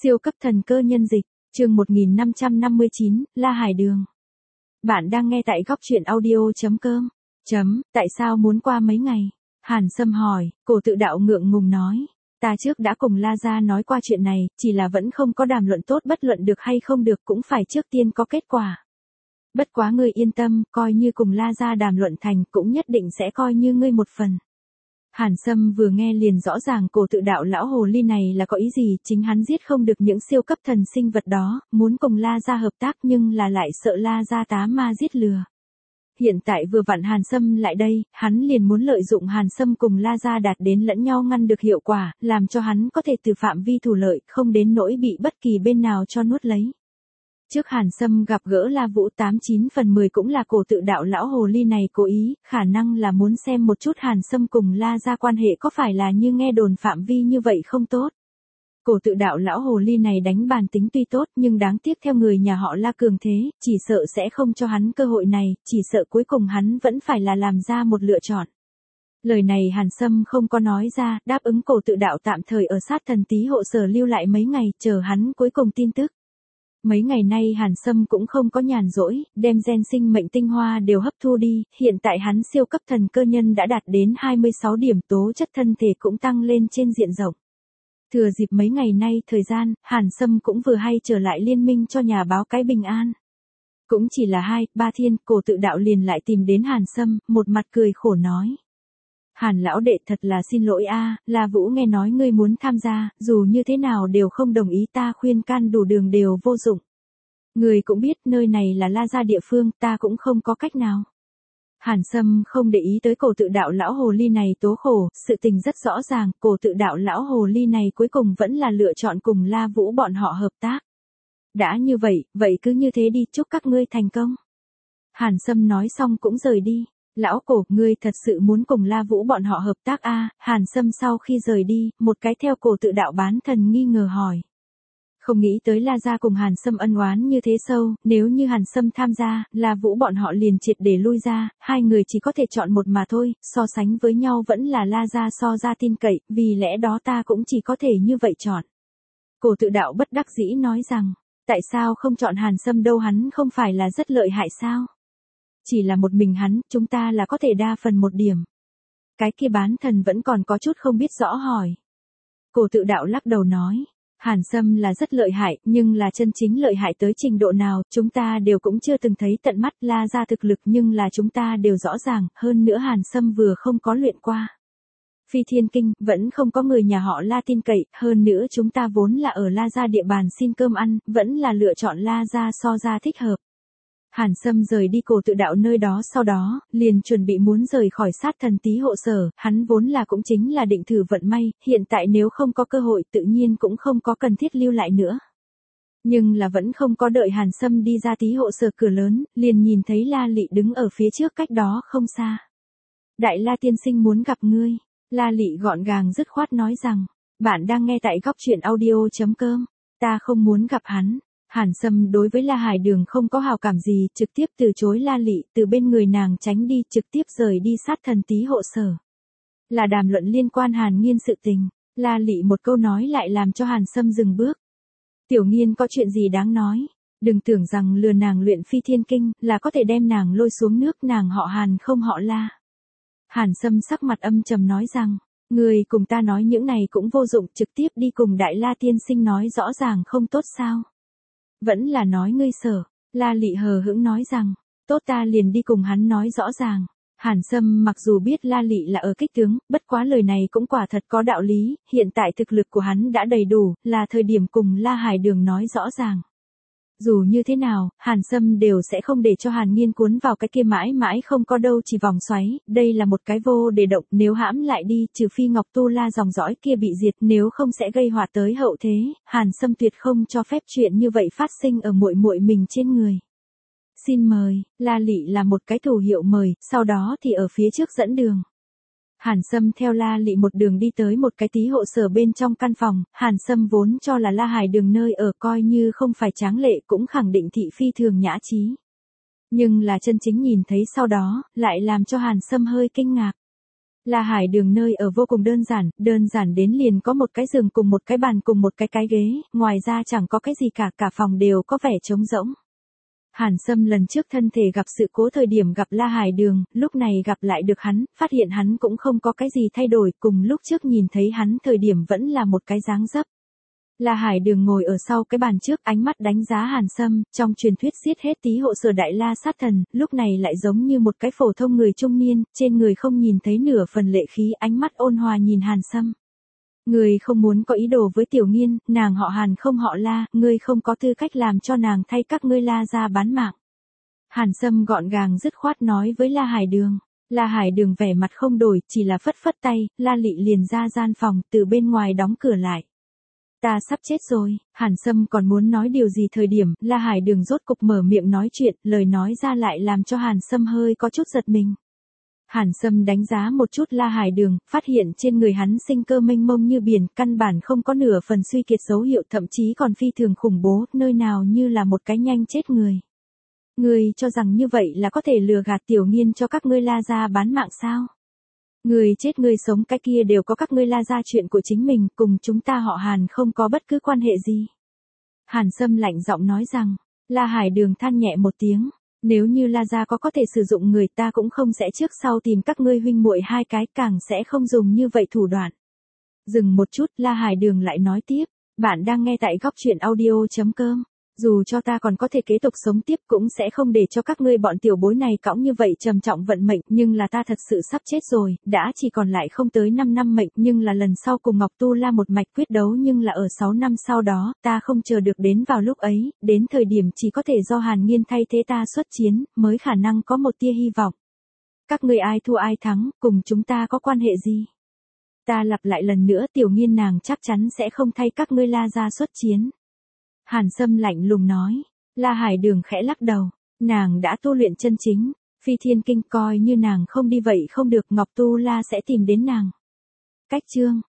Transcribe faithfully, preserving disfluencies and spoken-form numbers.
Siêu cấp thần cơ nhân dịch, chương một nghìn năm trăm năm mươi chín, La Hải Đường. Bạn đang nghe tại góc truyện audio.com. Chấm, tại sao muốn qua mấy ngày? Hàn Sâm hỏi, cổ tự đạo ngượng ngùng nói. Ta trước đã cùng La Gia nói qua chuyện này, chỉ là vẫn không có đàm luận tốt, bất luận được hay không được cũng phải trước tiên có kết quả. Bất quá ngươi yên tâm, coi như cùng La Gia đàm luận thành cũng nhất định sẽ coi như ngươi một phần. Hàn Sâm vừa nghe liền rõ ràng cổ tự đạo lão hồ ly này là có ý gì, chính hắn giết không được những siêu cấp thần sinh vật đó, muốn cùng La Gia hợp tác nhưng là lại sợ La Gia tá ma giết lừa. Hiện tại vừa vặn Hàn Sâm lại đây, hắn liền muốn lợi dụng Hàn Sâm cùng La Gia đạt đến lẫn nhau ngăn được hiệu quả, làm cho hắn có thể từ phạm vi thủ lợi, không đến nỗi bị bất kỳ bên nào cho nuốt lấy. Trước Hàn Sâm gặp gỡ La Vũ tám chín phần mười cũng là cổ tự đạo lão hồ ly này cố ý, khả năng là muốn xem một chút Hàn Sâm cùng La Gia quan hệ có phải là như nghe đồn phạm vi như vậy không tốt. Cổ tự đạo lão hồ ly này đánh bàn tính tuy tốt nhưng đáng tiếc theo người nhà họ La cường thế, chỉ sợ sẽ không cho hắn cơ hội này, chỉ sợ cuối cùng hắn vẫn phải là làm ra một lựa chọn. Lời này Hàn Sâm không có nói ra, đáp ứng cổ tự đạo tạm thời ở sát thần tí hộ sở lưu lại mấy ngày, chờ hắn cuối cùng tin tức. Mấy ngày nay Hàn Sâm cũng không có nhàn rỗi, đem gen sinh mệnh tinh hoa đều hấp thu đi, hiện tại hắn siêu cấp thần cơ nhân đã đạt đến hai mươi sáu điểm, tố chất thân thể cũng tăng lên trên diện rộng. Thừa dịp mấy ngày nay thời gian, Hàn Sâm cũng vừa hay trở lại liên minh cho nhà báo cái bình an. Cũng chỉ là hai, ba thiên, cổ tự đạo liền lại tìm đến Hàn Sâm, một mặt cười khổ nói. Hàn lão đệ thật là xin lỗi a, La Vũ nghe nói ngươi muốn tham gia, dù như thế nào đều không đồng ý, ta khuyên can đủ đường đều vô dụng. Ngươi cũng biết nơi này là La Gia địa phương, ta cũng không có cách nào. Hàn Sâm không để ý tới cổ tự đạo lão hồ ly này tố khổ, sự tình rất rõ ràng, cổ tự đạo lão hồ ly này cuối cùng vẫn là lựa chọn cùng La Vũ bọn họ hợp tác. Đã như vậy, vậy cứ như thế đi, chúc các ngươi thành công. Hàn Sâm nói xong cũng rời đi. Lão cổ, ngươi thật sự muốn cùng La Vũ bọn họ hợp tác a? À, Hàn Sâm sau khi rời đi, một cái theo cổ tự đạo bán thần nghi ngờ hỏi. Không nghĩ tới La Gia cùng Hàn Sâm ân oán như thế sâu, nếu như Hàn Sâm tham gia, La Vũ bọn họ liền triệt để lui ra, hai người chỉ có thể chọn một mà thôi, so sánh với nhau vẫn là La Gia so ra tin cậy, vì lẽ đó ta cũng chỉ có thể như vậy chọn. Cổ tự đạo bất đắc dĩ nói rằng, tại sao không chọn Hàn Sâm đâu, hắn không phải là rất lợi hại sao? Chỉ là một mình hắn, chúng ta là có thể đa phần một điểm. Cái kia bán thần vẫn còn có chút không biết rõ hỏi. Cổ tự đạo lắc đầu nói, Hàn Sâm là rất lợi hại, nhưng là chân chính lợi hại tới trình độ nào, chúng ta đều cũng chưa từng thấy tận mắt. La Gia thực lực nhưng là chúng ta đều rõ ràng, hơn nữa Hàn Sâm vừa không có luyện qua Phi Thiên Kinh, vẫn không có người nhà họ La tin cậy, hơn nữa chúng ta vốn là ở La Gia địa bàn xin cơm ăn, vẫn là lựa chọn La Gia so ra thích hợp. Hàn Sâm rời đi cổ tự đạo nơi đó sau đó, liền chuẩn bị muốn rời khỏi sát thần tí hộ sở, hắn vốn là cũng chính là định thử vận may, hiện tại nếu không có cơ hội tự nhiên cũng không có cần thiết lưu lại nữa. Nhưng là vẫn không có đợi Hàn Sâm đi ra tí hộ sở cửa lớn, liền nhìn thấy La Lị đứng ở phía trước cách đó không xa. Đại La tiên sinh muốn gặp ngươi, La Lị gọn gàng dứt khoát nói rằng, bạn đang nghe tại góc truyện audio.com, ta không muốn gặp hắn. Hàn Sâm đối với La Hải Đường không có hào cảm gì, trực tiếp từ chối La Lị, từ bên người nàng tránh đi, trực tiếp rời đi sát thần tí hộ sở. Là đàm luận liên quan Hàn Nghiên sự tình, La Lị một câu nói lại làm cho Hàn Sâm dừng bước. Tiểu Nghiên có chuyện gì đáng nói, đừng tưởng rằng lừa nàng luyện Phi Thiên Kinh là có thể đem nàng lôi xuống nước, nàng họ Hàn không họ La. Hàn Sâm sắc mặt âm trầm nói rằng, người cùng ta nói những này cũng vô dụng, trực tiếp đi cùng Đại La tiên sinh nói rõ ràng không tốt sao? Vẫn là nói ngươi sở, La Lị hờ hững nói rằng, tốt ta liền đi cùng hắn nói rõ ràng. Hàn Sâm mặc dù biết La Lị là ở kích tướng, bất quá lời này cũng quả thật có đạo lý, hiện tại thực lực của hắn đã đầy đủ, là thời điểm cùng La Hải Đường nói rõ ràng. Dù như thế nào, Hàn Sâm đều sẽ không để cho Hàn Nghiên cuốn vào cái kia mãi mãi không có đâu chỉ vòng xoáy, đây là một cái vô để động, nếu hãm lại đi, trừ phi Ngọc Tu La dòng dõi kia bị diệt, nếu không sẽ gây họa tới hậu thế, Hàn Sâm tuyệt không cho phép chuyện như vậy phát sinh ở muội muội mình trên người. Xin mời, La Lị là một cái thủ hiệu mời, sau đó thì ở phía trước dẫn đường. Hàn Sâm theo La Lị một đường đi tới một cái tí hộ sở bên trong căn phòng, Hàn Sâm vốn cho là La Hải Đường nơi ở coi như không phải tráng lệ cũng khẳng định thị phi thường nhã trí. Nhưng là chân chính nhìn thấy sau đó, lại làm cho Hàn Sâm hơi kinh ngạc. La Hải Đường nơi ở vô cùng đơn giản, đơn giản đến liền có một cái giường cùng một cái bàn cùng một cái cái ghế, ngoài ra chẳng có cái gì cả, cả phòng đều có vẻ trống rỗng. Hàn Sâm lần trước thân thể gặp sự cố thời điểm gặp La Hải Đường, lúc này gặp lại được hắn, phát hiện hắn cũng không có cái gì thay đổi, cùng lúc trước nhìn thấy hắn thời điểm vẫn là một cái dáng dấp. La Hải Đường ngồi ở sau cái bàn trước, ánh mắt đánh giá Hàn Sâm, trong truyền thuyết giết hết Tý Hộ Sở Đại La Sát Thần, lúc này lại giống như một cái phổ thông người trung niên, trên người không nhìn thấy nửa phần lệ khí, ánh mắt ôn hòa nhìn Hàn Sâm. Ngươi không muốn có ý đồ với Tiểu Nghiên, nàng họ Hàn không họ La, ngươi không có tư cách làm cho nàng thay các ngươi La gia bán mạng. Hàn Sâm gọn gàng dứt khoát nói với La Hải Đường. La Hải Đường vẻ mặt không đổi, chỉ là phất phất tay, La Lị liền ra gian phòng, từ bên ngoài đóng cửa lại. Ta sắp chết rồi, Hàn Sâm còn muốn nói điều gì thời điểm, La Hải Đường rốt cục mở miệng nói chuyện, lời nói ra lại làm cho Hàn Sâm hơi có chút giật mình. Hàn Sâm đánh giá một chút La Hải Đường, phát hiện trên người hắn sinh cơ mênh mông như biển, căn bản không có nửa phần suy kiệt dấu hiệu, thậm chí còn phi thường khủng bố, nơi nào như là một cái nhanh chết người. Ngươi cho rằng như vậy là có thể lừa gạt Tiểu Nghiên cho các ngươi La gia bán mạng sao? Ngươi chết ngươi sống cái kia đều có các ngươi La gia chuyện của chính mình, cùng chúng ta họ Hàn không có bất cứ quan hệ gì. Hàn Sâm lạnh giọng nói rằng, La Hải Đường than nhẹ một tiếng. Nếu như La gia có có thể sử dụng người, ta cũng không sẽ trước sau tìm các ngươi huynh muội hai cái, càng sẽ không dùng như vậy thủ đoạn. Dừng một chút, La Hải Đường lại nói tiếp, bạn đang nghe tại góc truyện audio chấm com. Dù cho ta còn có thể kế tục sống tiếp cũng sẽ không để cho các ngươi bọn tiểu bối này cõng như vậy trầm trọng vận mệnh, nhưng là ta thật sự sắp chết rồi, đã chỉ còn lại không tới năm năm mệnh, nhưng là lần sau cùng Ngọc Tu La một mạch quyết đấu, nhưng là ở sáu năm sau đó, ta không chờ được đến vào lúc ấy, đến thời điểm chỉ có thể do Hàn Nghiên thay thế ta xuất chiến, mới khả năng có một tia hy vọng. Các ngươi ai thua ai thắng, cùng chúng ta có quan hệ gì? Ta lặp lại lần nữa, Tiểu Nghiên nàng chắc chắn sẽ không thay các ngươi La gia xuất chiến. Hàn Sâm lạnh lùng nói. La Hải Đường khẽ lắc đầu. Nàng đã tu luyện chân chính. Phi Thiên Kinh coi như nàng không đi vậy không được, Ngọc Tu La sẽ tìm đến nàng. Cách chương.